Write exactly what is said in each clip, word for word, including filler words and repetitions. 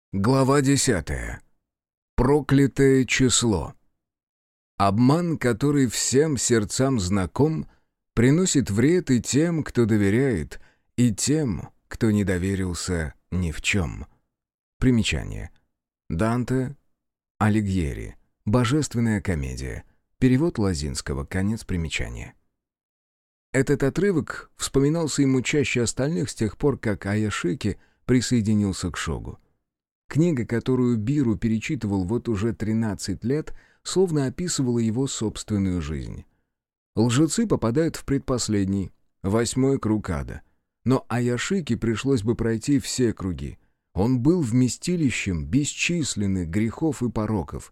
Глава десятая. Проклятое число. Обман, который всем сердцам знаком, приносит вред и тем, кто доверяет, и тем, кто не доверился ни в чем. Примечание. Данте Алигьери. Божественная комедия. Перевод Лозинского. Конец примечания. Этот отрывок вспоминался ему чаще остальных с тех пор, как Аяшики присоединился к Шогу. Книга, которую Биру перечитывал вот уже тринадцать лет, словно описывала его собственную жизнь. Лжецы попадают в предпоследний, восьмой круг ада. Но Аяшики пришлось бы пройти все круги. Он был вместилищем бесчисленных грехов и пороков.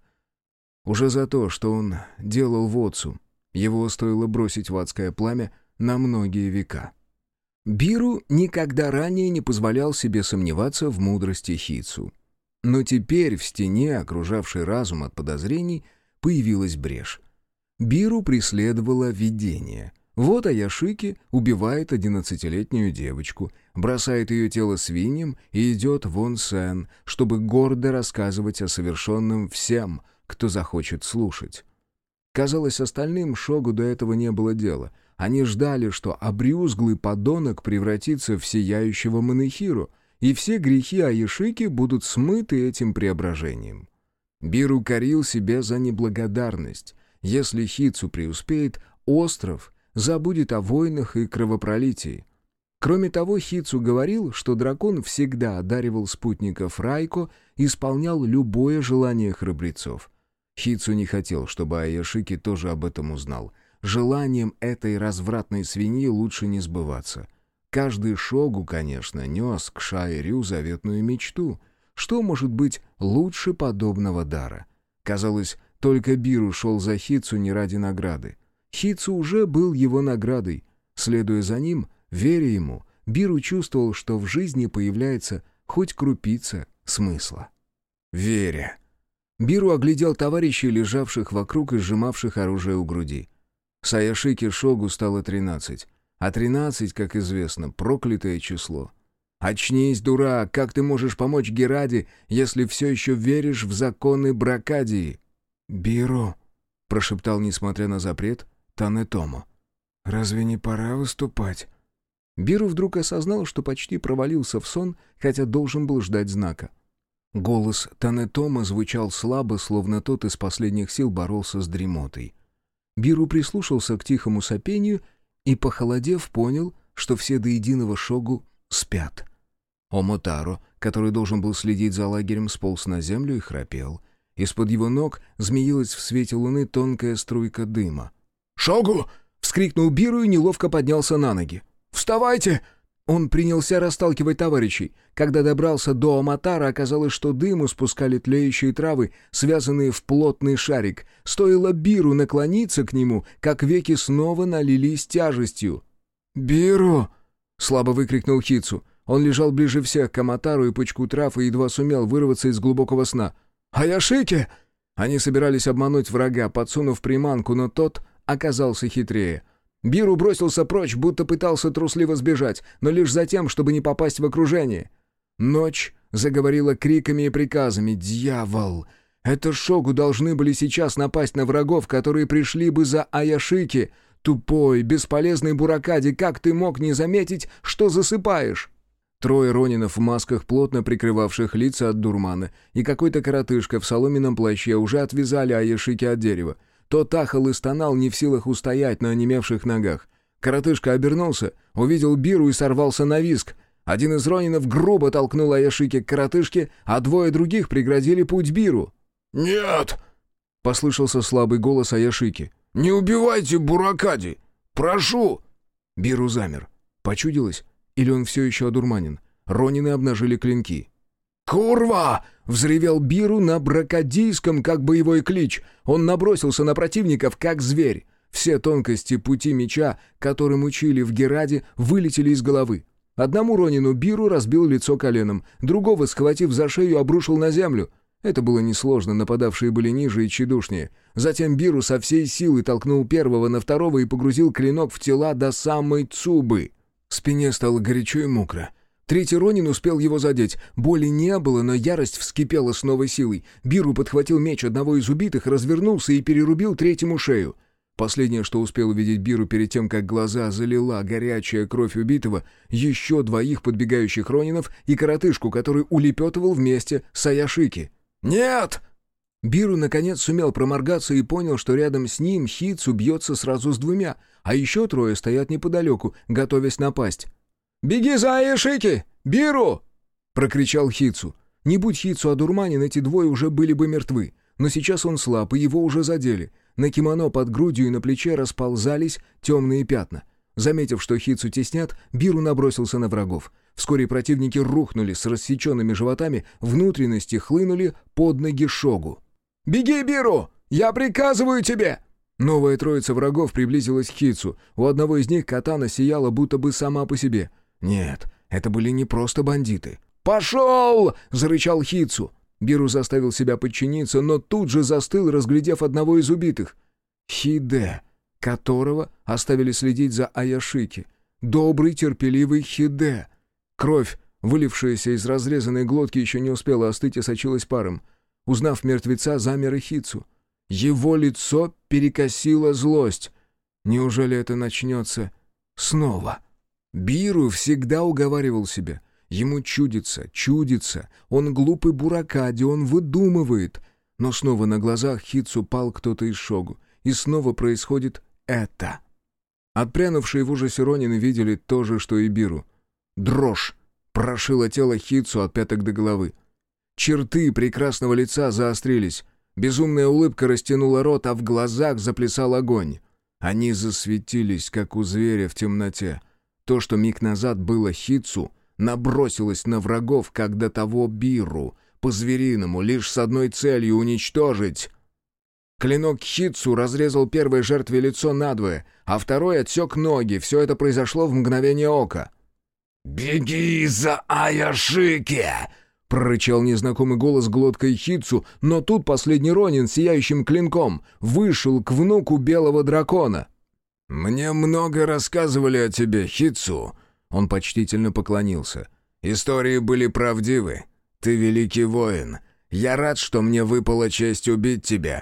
Уже за то, что он делал в Отцу, его стоило бросить в адское пламя на многие века. Биру никогда ранее не позволял себе сомневаться в мудрости Хитсу. Но теперь в стене, окружавшей разум от подозрений, появилась брешь. Биру преследовало видение. Вот Аяшики убивает одиннадцатилетнюю девочку, бросает ее тело свиньям и идет в онсен, чтобы гордо рассказывать о совершенном всем, кто захочет слушать. Казалось, остальным Шогу до этого не было дела. Они ждали, что обрюзглый подонок превратится в сияющего Манэхиру, и все грехи Аяшики будут смыты этим преображением. Биру корил себя за неблагодарность. Если Хитсу преуспеет, остров забудет о войнах и кровопролитии. Кроме того, Хитсу говорил, что дракон всегда одаривал спутников Райко и исполнял любое желание храбрецов. Хитсу не хотел, чтобы Аяшики тоже об этом узнал. Желанием этой развратной свиньи лучше не сбываться. Каждый шогу, конечно, нес к Шай-Рю заветную мечту. Что может быть лучше подобного дара? Казалось, только Биру шел за Хитсу не ради награды. Хитсу уже был его наградой. Следуя за ним, веря ему, Биру чувствовал, что в жизни появляется хоть крупица смысла. Веря. Биру оглядел товарищей, лежавших вокруг и сжимавших оружие у груди. С Аяшики Шогу стало тринадцать. А тринадцать, как известно, проклятое число. «Очнись, дурак! Как ты можешь помочь Гераде, если все еще веришь в законы Бракадии?» «Биру», — прошептал, несмотря на запрет, Танетомо. «Разве не пора выступать?» Биру вдруг осознал, что почти провалился в сон, хотя должен был ждать знака. Голос Танетомо звучал слабо, словно тот из последних сил боролся с дремотой. Биру прислушался к тихому сопению и, похолодев, понял, что все до единого Шогу спят. Омотаро, который должен был следить за лагерем, сполз на землю и храпел. Из-под его ног змеилась в свете луны тонкая струйка дыма. «Шогу!» — вскрикнул Биру и неловко поднялся на ноги. «Вставайте!» Он принялся расталкивать товарищей. Когда добрался до Омотара, оказалось, что дыму спускали тлеющие травы, связанные в плотный шарик. Стоило Биру наклониться к нему, как веки снова налились тяжестью. «Биру!» — слабо выкрикнул Хитсу. Он лежал ближе всех к Омотару и пучку трав и едва сумел вырваться из глубокого сна. «Аяшики!» Они собирались обмануть врага, подсунув приманку, но тот оказался хитрее. Биру бросился прочь, будто пытался трусливо сбежать, но лишь за тем, чтобы не попасть в окружение. Ночь заговорила криками и приказами. «Дьявол! Это Шогу должны были сейчас напасть на врагов, которые пришли бы за Аяшики! Тупой, бесполезный Буракади, как ты мог не заметить, что засыпаешь?» Трое ронинов в масках, плотно прикрывавших лица от дурмана, и какой-то коротышка в соломенном плаще уже отвязали Аяшики от дерева. Тот ахал и стонал, не в силах устоять на онемевших ногах. Коротышка обернулся, увидел Биру и сорвался на визг. Один из ронинов грубо толкнул Аяшики к коротышке, а двое других преградили путь Биру. «Нет!» — послышался слабый голос Аяшики. «Не убивайте Буракади! Прошу!» Биру замер. Почудилось? Или он все еще одурманен? Ронины обнажили клинки. «Курва!» — взревел Биру на бракадийском, как боевой клич. Он набросился на противников, как зверь. Все тонкости пути меча, которым учили в Гераде, вылетели из головы. Одному ронину Биру разбил лицо коленом, другого, схватив за шею, обрушил на землю. Это было несложно, нападавшие были ниже и тщедушнее. Затем Биру со всей силы толкнул первого на второго и погрузил клинок в тела до самой Цубы. Спине стало горячо и мокро. Третий ронин успел его задеть. Боли не было, но ярость вскипела с новой силой. Биру подхватил меч одного из убитых, развернулся и перерубил третьему шею. Последнее, что успел увидеть Биру перед тем, как глаза залила горячая кровь убитого, еще двоих подбегающих ронинов и коротышку, который улепетывал вместе с Аяшики. «Нет!» Биру наконец сумел проморгаться и понял, что рядом с ним Хитсу бьется сразу с двумя, а еще трое стоят неподалеку, готовясь напасть. «Беги за Аяшики! Биру!» — прокричал Хитсу. Не будь Хитсу одурманен, эти двое уже были бы мертвы. Но сейчас он слаб, и его уже задели. На кимоно под грудью и на плече расползались темные пятна. Заметив, что Хитсу теснят, Биру набросился на врагов. Вскоре противники рухнули с рассеченными животами, внутренности хлынули под ноги Шогу. «Беги, Биру! Я приказываю тебе!» Новая троица врагов приблизилась к Хитсу. У одного из них катана сияла будто бы сама по себе. Нет, это были не просто бандиты. «Пошел!» — зарычал Хитсу. Биру заставил себя подчиниться, но тут же застыл, разглядев одного из убитых. Хиде, которого оставили следить за Аяшики. Добрый, терпеливый Хиде. Кровь, вылившаяся из разрезанной глотки, еще не успела остыть и сочилась паром. Узнав мертвеца, замер и Хитсу. Его лицо перекосило злость. Неужели это начнется снова? Биру всегда уговаривал себя. Ему чудится, чудится. Он глупый буракади, он выдумывает. Но снова на глазах Хитсу пал кто-то из Шогу. И снова происходит это. Отпрянувшие в ужасе ронины видели то же, что и Биру. Дрожь прошила тело Хитсу от пяток до головы. Черты прекрасного лица заострились. Безумная улыбка растянула рот, а в глазах заплясал огонь. Они засветились, как у зверя в темноте. То, что миг назад было Хитсу, набросилось на врагов, как до того Биру, по-звериному, лишь с одной целью — уничтожить. Клинок Хитсу разрезал первой жертве лицо надвое, а второй отсек ноги. Все это произошло в мгновение ока. «Беги за Аяшики!» — прорычал незнакомый голос глоткой Хитсу, но тут последний ронин сияющим клинком вышел к внуку белого дракона. «Мне много рассказывали о тебе, Хитсу». Он почтительно поклонился. «Истории были правдивы. Ты великий воин. Я рад, что мне выпала честь убить тебя».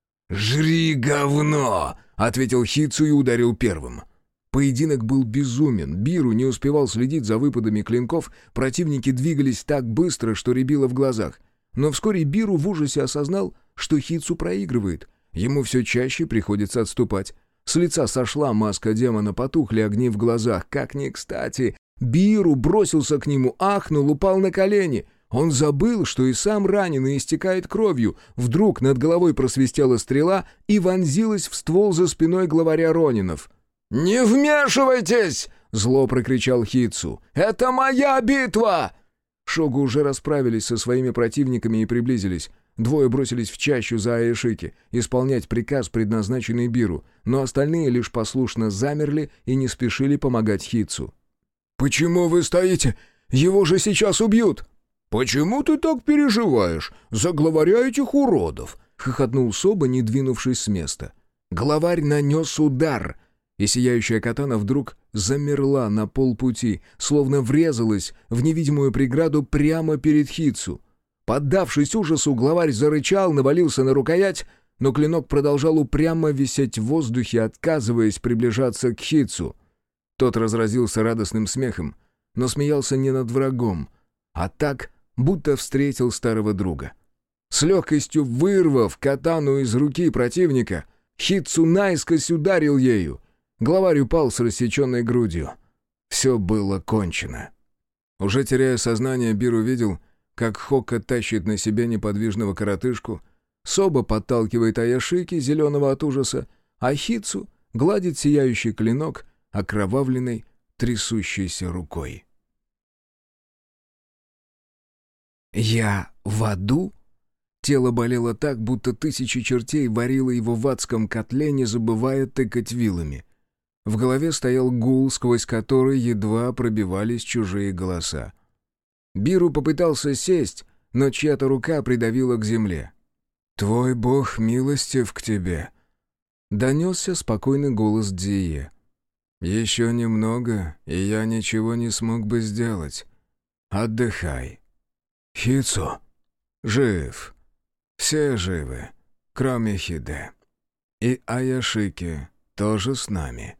«Жри говно!» — ответил Хитсу и ударил первым. Поединок был безумен. Биру не успевал следить за выпадами клинков, противники двигались так быстро, что рябило в глазах. Но вскоре Биру в ужасе осознал, что Хитсу проигрывает. Ему все чаще приходится отступать. С лица сошла маска демона, потухли огни в глазах. Как ни кстати! Биру бросился к нему, ахнул, упал на колени. Он забыл, что и сам ранен и истекает кровью. Вдруг над головой просвистела стрела и вонзилась в ствол за спиной главаря ронинов. «Не вмешивайтесь!» — зло прокричал Хитсу. «Это моя битва!» Шогу уже расправились со своими противниками и приблизились. Двое бросились в чащу за Аяшики, исполнять приказ, предназначенный Биру, но остальные лишь послушно замерли и не спешили помогать Хитсу. «Почему вы стоите? Его же сейчас убьют!» «Почему ты так переживаешь за главаря этих уродов?» — хохотнул Соба, не двинувшись с места. Главарь нанес удар, и сияющая катана вдруг замерла на полпути, словно врезалась в невидимую преграду прямо перед Хитсу. Поддавшись ужасу, главарь зарычал, навалился на рукоять, но клинок продолжал упрямо висеть в воздухе, отказываясь приближаться к Хитсу. Тот разразился радостным смехом, но смеялся не над врагом, а так, будто встретил старого друга. С легкостью вырвав катану из руки противника, Хитсу наискось ударил ею. Главарь упал с рассеченной грудью. Все было кончено. Уже теряя сознание, Биру видел, как Хока тащит на себе неподвижного коротышку, Соба подталкивает Аяшики, зеленого от ужаса, а Хитсу гладит сияющий клинок окровавленной, трясущейся рукой. «Я в аду?» Тело болело так, будто тысячи чертей варило его в адском котле, не забывая тыкать вилами. В голове стоял гул, сквозь который едва пробивались чужие голоса. Биру попытался сесть, но чья-то рука придавила к земле. «Твой бог милостив к тебе», — донесся спокойный голос Дзие. «Еще немного, и я ничего не смог бы сделать. отдыхай. Хицу жив. Все живы, кроме Хиде. И Аяшики тоже с нами».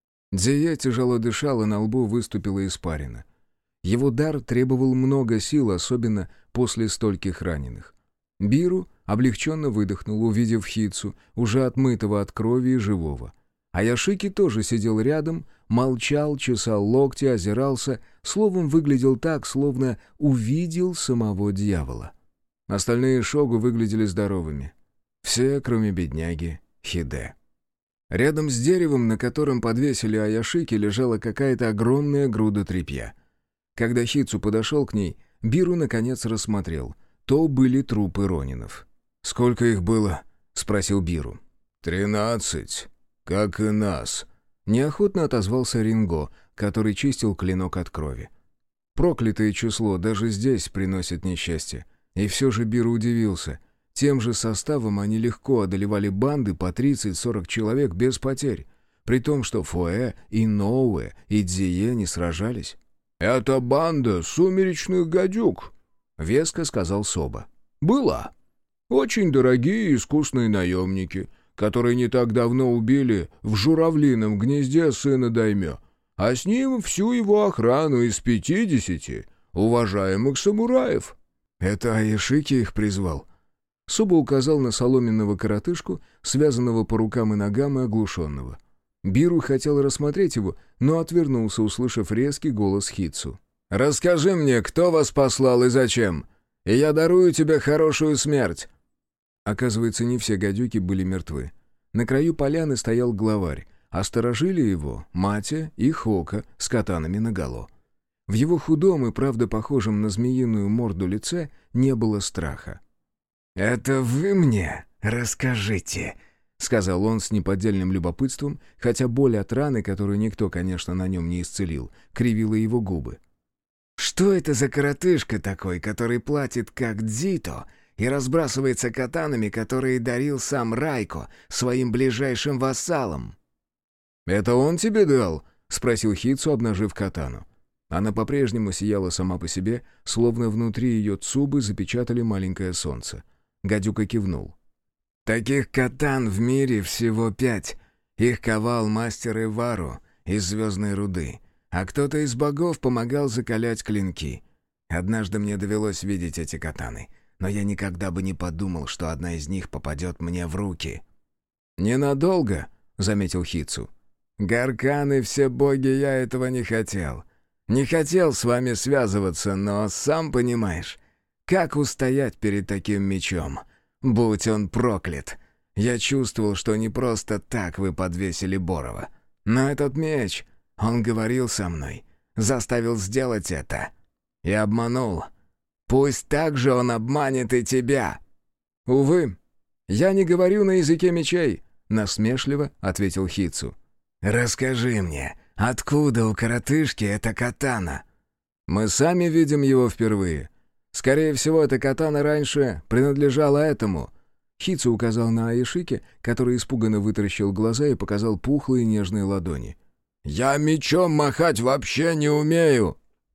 Дзие тяжело дышал, и на лбу выступила испарина. Его дар требовал много сил, особенно после стольких раненых. Биру облегченно выдохнул, увидев Хицу, уже отмытого от крови и живого. Аяшики тоже сидел рядом, молчал, чесал локти, озирался, словом, выглядел так, словно увидел самого дьявола. Остальные шогу выглядели здоровыми. Все, кроме бедняги Хиде. Рядом с деревом, на котором подвесили Аяшики, лежала какая-то огромная груда тряпья. Когда Хицу подошел к ней, Биру наконец рассмотрел. То были трупы ронинов. «Сколько их было?» — спросил Биру. «Тринадцать, как и нас», — неохотно отозвался Ринго, который чистил клинок от крови. Проклятое число даже здесь приносит несчастье. И все же Биру удивился. Тем же составом они легко одолевали банды по тридцать-сорок человек без потерь, при том, что Фуэ и Ноуэ и Дзие не сражались. «Это банда сумеречных гадюк», — веско сказал Соба. «Была. Очень дорогие и искусные наемники, которые не так давно убили в журавлином гнезде сына Даймё, а с ним всю его охрану из пятидесяти уважаемых самураев». «Это Аяшики их призвал?» Соба указал на соломенного коротышку, связанного по рукам и ногам и оглушенного. Биру хотел рассмотреть его, но отвернулся, услышав резкий голос Хицу. «Расскажи мне, кто вас послал и зачем, и я дарую тебе хорошую смерть». Оказывается, не все гадюки были мертвы. На краю поляны стоял главарь, а сторожили его Матя и Хока с катанами наголо. В его худом и, правда, похожем на змеиную морду лице не было страха. «Это вы мне расскажите», — сказал он с неподдельным любопытством, хотя боль от раны, которую никто, конечно, на нем не исцелил, кривила его губы. «Что это за коротышка такой, который платит как дзито и разбрасывается катанами, которые дарил сам Райко своим ближайшим вассалам?» «Это он тебе дал?» — спросил Хицу, обнажив катану. Она по-прежнему сияла сама по себе, словно внутри ее цубы запечатали маленькое солнце. Гадюка кивнул. «Таких катан в мире всего пять. Их ковал мастер Ивару из звездной руды, а кто-то из богов помогал закалять клинки. Однажды мне довелось видеть эти катаны, но я никогда бы не подумал, что одна из них попадет мне в руки». «Ненадолго», — заметил Хицу. «Гарканы, все боги, я этого не хотел. Не хотел с вами связываться, но, сам понимаешь, как устоять перед таким мечом? Будь он проклят! Я чувствовал, что не просто так вы подвесили Борова. Но этот меч, он говорил со мной, заставил сделать это. И обманул. Пусть так же он обманет и тебя!» «Увы, я не говорю на языке мечей», — насмешливо ответил Хицу. «Расскажи мне, откуда у коротышки эта катана?» «Мы сами видим его впервые. Скорее всего, эта катана раньше принадлежала этому». Хицу указал на Аяшики, который испуганно вытаращил глаза и показал пухлые нежные ладони. «Я мечом махать вообще не умею!»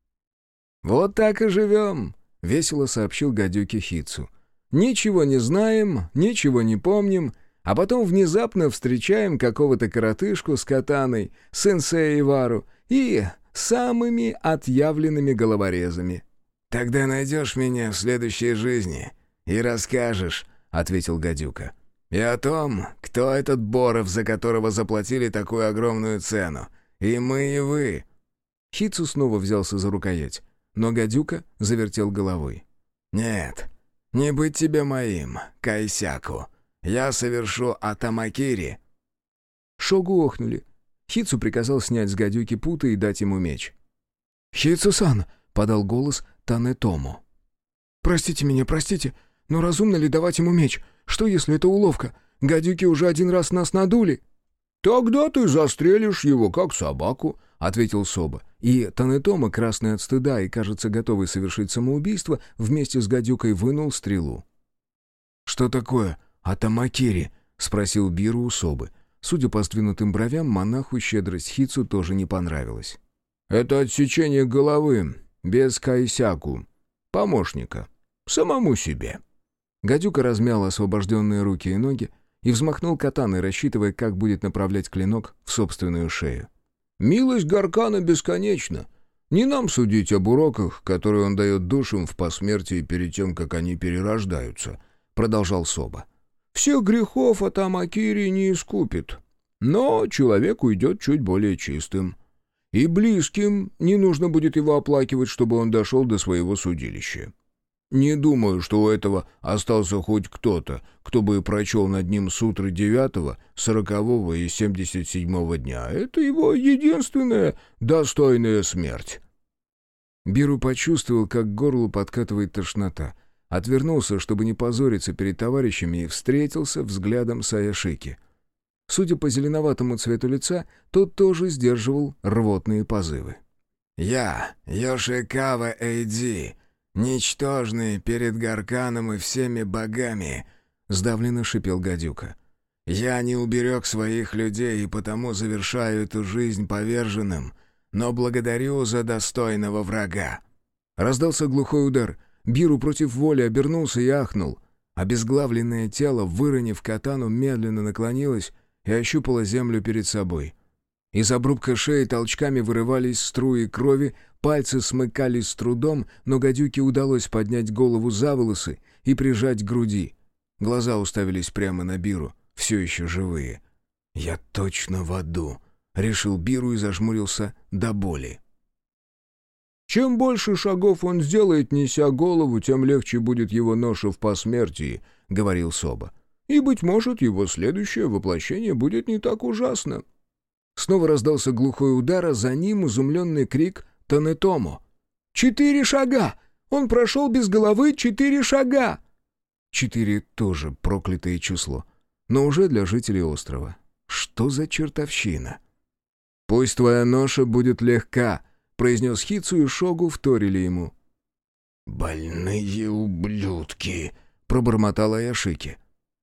«Вот так и живем», — весело сообщил гадюке Хицу. «Ничего не знаем, ничего не помним, а потом внезапно встречаем какого-то коротышку с катаной, сенсея Ивару и самыми отъявленными головорезами». «Тогда найдешь меня в следующей жизни и расскажешь», — ответил гадюка. «И о том, кто этот Боров, за которого заплатили такую огромную цену. И мы, и вы». Хицу снова взялся за рукоять, но гадюка завертел головой. «Нет, не быть тебе моим, Кайсяку. Я совершу атамакири». Шогу охнули. Хицу приказал снять с гадюки путы и дать ему меч. «Хицу-сан!» — подал голос Танетому. «Простите меня, простите, но разумно ли давать ему меч? Что, если это уловка? Гадюки уже один раз нас надули». «Тогда ты застрелишь его, как собаку», — ответил Соба. И Танетома, красный от стыда и, кажется, готовый совершить самоубийство, вместе с гадюкой вынул стрелу. «Что такое атамакири?» — спросил Биру у Собы. Судя по сдвинутым бровям, монаху щедрость Хицу тоже не понравилась. «Это отсечение головы. без кайсяку, помощника, самому себе». Гадюка размял освобожденные руки и ноги и взмахнул катаной, рассчитывая, как будет направлять клинок в собственную шею. «Милость Гаркана бесконечна. Не нам судить об уроках, которые он дает душам в посмертии перед тем, как они перерождаются», — продолжал Соба. «Всех грехов Атамакири не искупит, но человек уйдет чуть более чистым. И близким не нужно будет его оплакивать, чтобы он дошел до своего судилища. Не думаю, что у этого остался хоть кто-то, кто бы прочел над ним сутры девятого, сорокового и семьдесят седьмого дня. Это его единственная достойная смерть». Биру почувствовал, как к горлу подкатывает тошнота. Отвернулся, чтобы не позориться перед товарищами, и встретился взглядом с Аяшики. Судя по зеленоватому цвету лица, тот тоже сдерживал рвотные позывы. «Я, Йошикава Эйдзи, ничтожный перед Гарканом и всеми богами», — сдавленно шипел гадюка. «Я не уберег своих людей и потому завершаю эту жизнь поверженным, но благодарю за достойного врага». Раздался глухой удар. Биру против воли обернулся и ахнул. Обезглавленное тело, выронив катану, медленно наклонилось и ощупало землю перед собой. Из обрубка шеи толчками вырывались струи крови, пальцы смыкались с трудом, но гадюке удалось поднять голову за волосы и прижать к груди. Глаза уставились прямо на Биру, все еще живые. «Я точно в аду», — решил Биру и зажмурился до боли. «Чем больше шагов он сделает, неся голову, тем легче будет его ноша в посмертии», — говорил Соба. «И, быть может, его следующее воплощение будет не так ужасно». Снова раздался глухой удар, а за ним изумленный крик Танетомо. «Четыре шага! Он прошел без головы четыре шага!» Четыре тоже проклятое число, но уже для жителей острова. Что за чертовщина? «Пусть твоя ноша будет легка», — произнес Хицу, и Шогу вторили ему. «Больные ублюдки», — пробормотал Аяшики.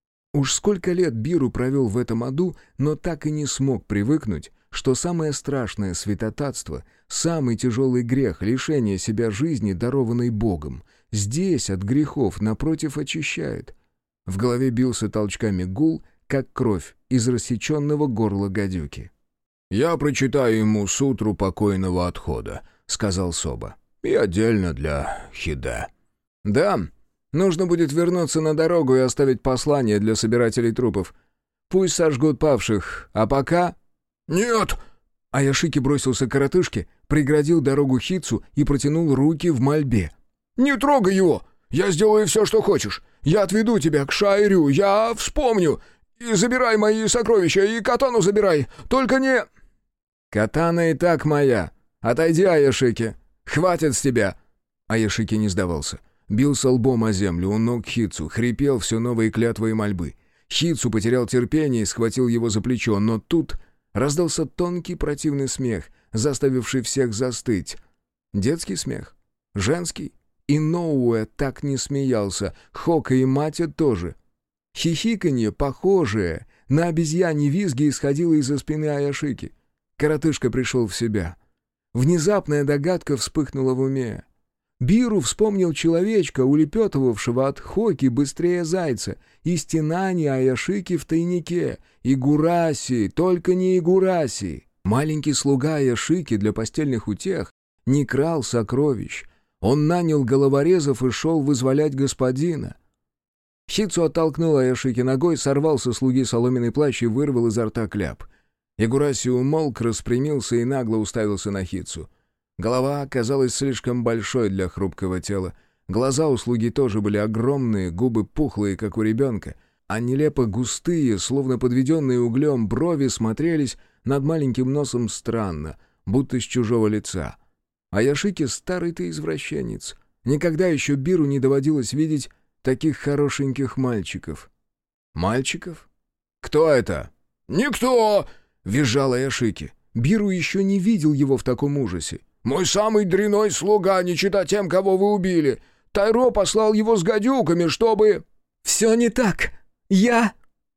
Уж сколько лет Биру провел в этом аду, но так и не смог привыкнуть, что самое страшное святотатство, самый тяжелый грех — лишение себя жизни, дарованной Богом, здесь от грехов, напротив, очищает. В голове бился толчками гул, как кровь из рассеченного горла гадюки. «Я прочитаю ему сутру покойного отхода», — сказал Соба. «И отдельно для Хиде». «Да, нужно будет вернуться на дорогу и оставить послание для собирателей трупов. Пусть сожгут павших, а пока...» «Нет!» Аяшики бросился к коротышке, преградил дорогу Хицу и протянул руки в мольбе. «Не трогай его! Я сделаю все, что хочешь! Я отведу тебя к Шайрю, я вспомню! И забирай мои сокровища, и катану забирай! Только не...» «Катана и так моя! Отойди, Аяшики! Хватит с тебя!» Аяшики не сдавался. Бился лбом о землю, у ног Хицу, хрипел все новые клятвы и мольбы. Хицу потерял терпение и схватил его за плечо, но тут раздался тонкий противный смех, заставивший всех застыть. Детский смех, женский. И Ноуэ так не смеялся, Хока и Матя тоже. Хихиканье, похожее на обезьяньи визги, исходило из-за спины Аяшики. Коротышка пришел в себя. Внезапная догадка вспыхнула в уме. Биру вспомнил человечка, улепетывавшего от Хоки быстрее зайца, и стенание Аяшики в тайнике. Игураси, только не Игураси. Маленький слуга Аяшики для постельных утех не крал сокровищ. Он нанял головорезов и шел вызволять господина. Хицу оттолкнул Аяшики ногой, сорвал со слуги соломенный плащ и вырвал изо рта кляп. Игураси умолк, распрямился и нагло уставился на Хицу. Голова оказалась слишком большой для хрупкого тела. Глаза у слуги тоже были огромные, губы пухлые, как у ребенка, а нелепо густые, словно подведенные углем, брови смотрелись над маленьким носом странно, будто с чужого лица. Аяшики старый-то извращенец. Никогда еще Биру не доводилось видеть таких хорошеньких мальчиков. «Мальчиков? Кто это?» «Никто!» — визжал Аяшики. Биру еще не видел его в таком ужасе. «Мой самый дряной слуга, не чита тем, кого вы убили. Тайро послал его с гадюками, чтобы...» «Все не так. Я...»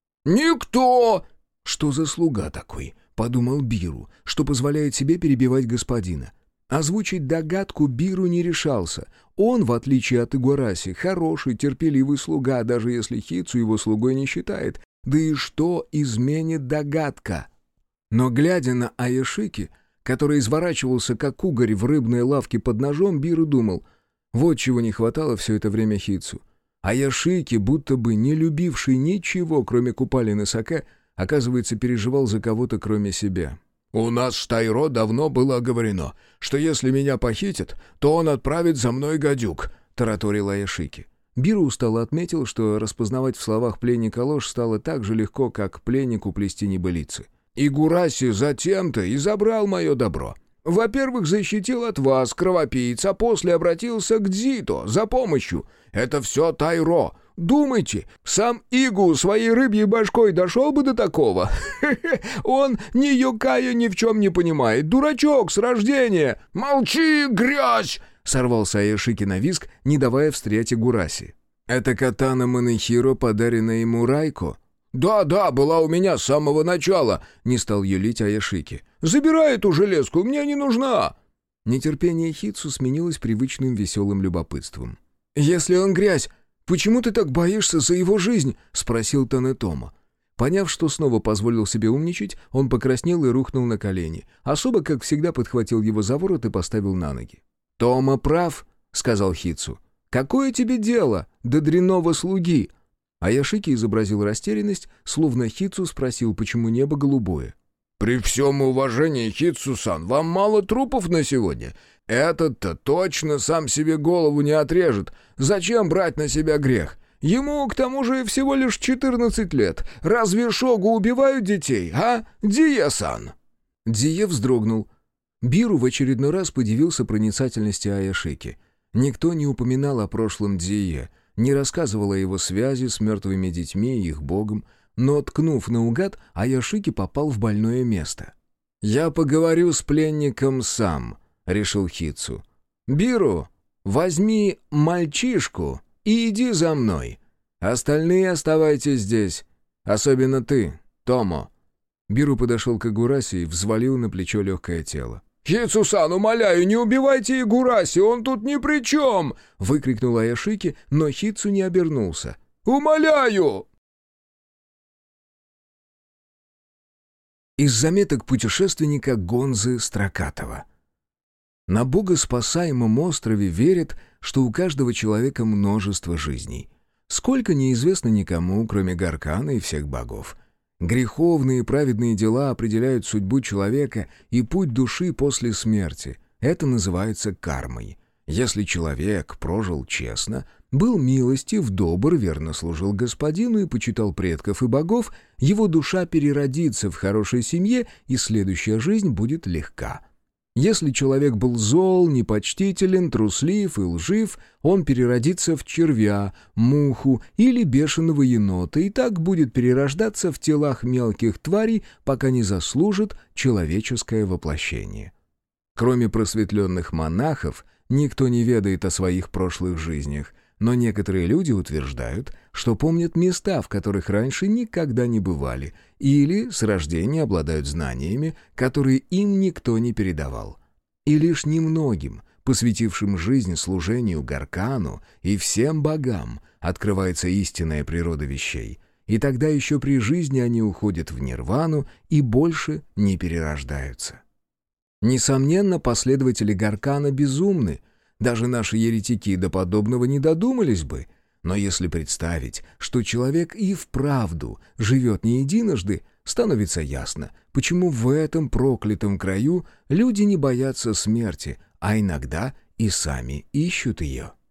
«Никто!» «Что за слуга такой?» — подумал Биру, что позволяет себе перебивать господина. Озвучить догадку Биру не решался. Он, в отличие от Игураси, хороший, терпеливый слуга, даже если Хитсу его слугой не считает. Да и что изменит догадка? Но глядя на Аяшики, который изворачивался как угорь в рыбной лавке под ножом, Биру думал, вот чего не хватало все это время Хитсу. Аяшики, будто бы не любивший ничего, кроме купалин и саке, оказывается, переживал за кого-то, кроме себя. «У нас с Тайро давно было оговорено, что если меня похитят, то он отправит за мной гадюк», — тараторил Аяшики. Биру устало отметил, что распознавать в словах пленника ложь стало так же легко, как пленнику плести небылицы. «Игураси затем-то и забрал мое добро. Во-первых, защитил от вас, кровопийц, а после обратился к Дзито за помощью. Это все Тайро. Думайте, сам Игу своей рыбьей башкой дошел бы до такого? Он ни юкая ни в чем не понимает. Дурачок с рождения. Молчи, грязь!» Сорвался Аяшики на визг, не давая встрять Игураси. «Это катана Манэхиро, подаренная ему Райко?» «Да-да, была у меня с самого начала», — не стал юлить Аяшики. «Забирай эту железку, мне не нужна!» Нетерпение Хитсу сменилось привычным веселым любопытством. «Если он грязь, почему ты так боишься за его жизнь?» — спросил Танетома. Поняв, что снова позволил себе умничать, он покраснел и рухнул на колени. Особо, как всегда, подхватил его за ворот и поставил на ноги. «Тома прав», — сказал Хитсу. «Какое тебе дело до дрянного слуги?» Аяшики изобразил растерянность, словно Хитсу спросил, почему небо голубое. «При всем уважении, Хитсу-сан, вам мало трупов на сегодня? Этот-то точно сам себе голову не отрежет. Зачем брать на себя грех? Ему, к тому же, всего лишь четырнадцать лет. Разве шогу убивают детей, а, Дие-сан?» Дие вздрогнул. Биру в очередной раз подивился проницательности Аяшики. Никто не упоминал о прошлом Дие, не рассказывал о его связи с мертвыми детьми и их богом, но, ткнув наугад, Аяшики попал в больное место. «Я поговорю с пленником сам», — решил Хитсу. «Биру, возьми мальчишку и иди за мной. Остальные оставайтесь здесь, особенно ты, Томо». Биру подошел к Игураси и взвалил на плечо легкое тело. «Хитсу-сан, умоляю, не убивайте Игураси, он тут ни при чем!» — выкрикнул Аяшики, но Хитсу не обернулся. «Умоляю!» Из заметок путешественника Гонзы Строкатова. На богоспасаемом острове верят, что у каждого человека множество жизней. Сколько неизвестно никому, кроме Гаркана и всех богов. Греховные и праведные дела определяют судьбу человека и путь души после смерти. Это называется кармой. Если человек прожил честно, был милостив, добр, верно служил господину и почитал предков и богов, его душа переродится в хорошей семье, и следующая жизнь будет легка. Если человек был зол, непочтителен, труслив и лжив, он переродится в червя, муху или бешеного енота и так будет перерождаться в телах мелких тварей, пока не заслужит человеческое воплощение. Кроме просветленных монахов, никто не ведает о своих прошлых жизнях, но некоторые люди утверждают, что помнят места, в которых раньше никогда не бывали, или с рождения обладают знаниями, которые им никто не передавал. И лишь немногим, посвятившим жизнь служению Гаркану и всем богам, открывается истинная природа вещей, и тогда еще при жизни они уходят в нирвану и больше не перерождаются. Несомненно, последователи Гаркана безумны. Даже наши еретики до подобного не додумались бы. Но если представить, что человек и вправду живет не единожды, становится ясно, почему в этом проклятом краю люди не боятся смерти, а иногда и сами ищут ее.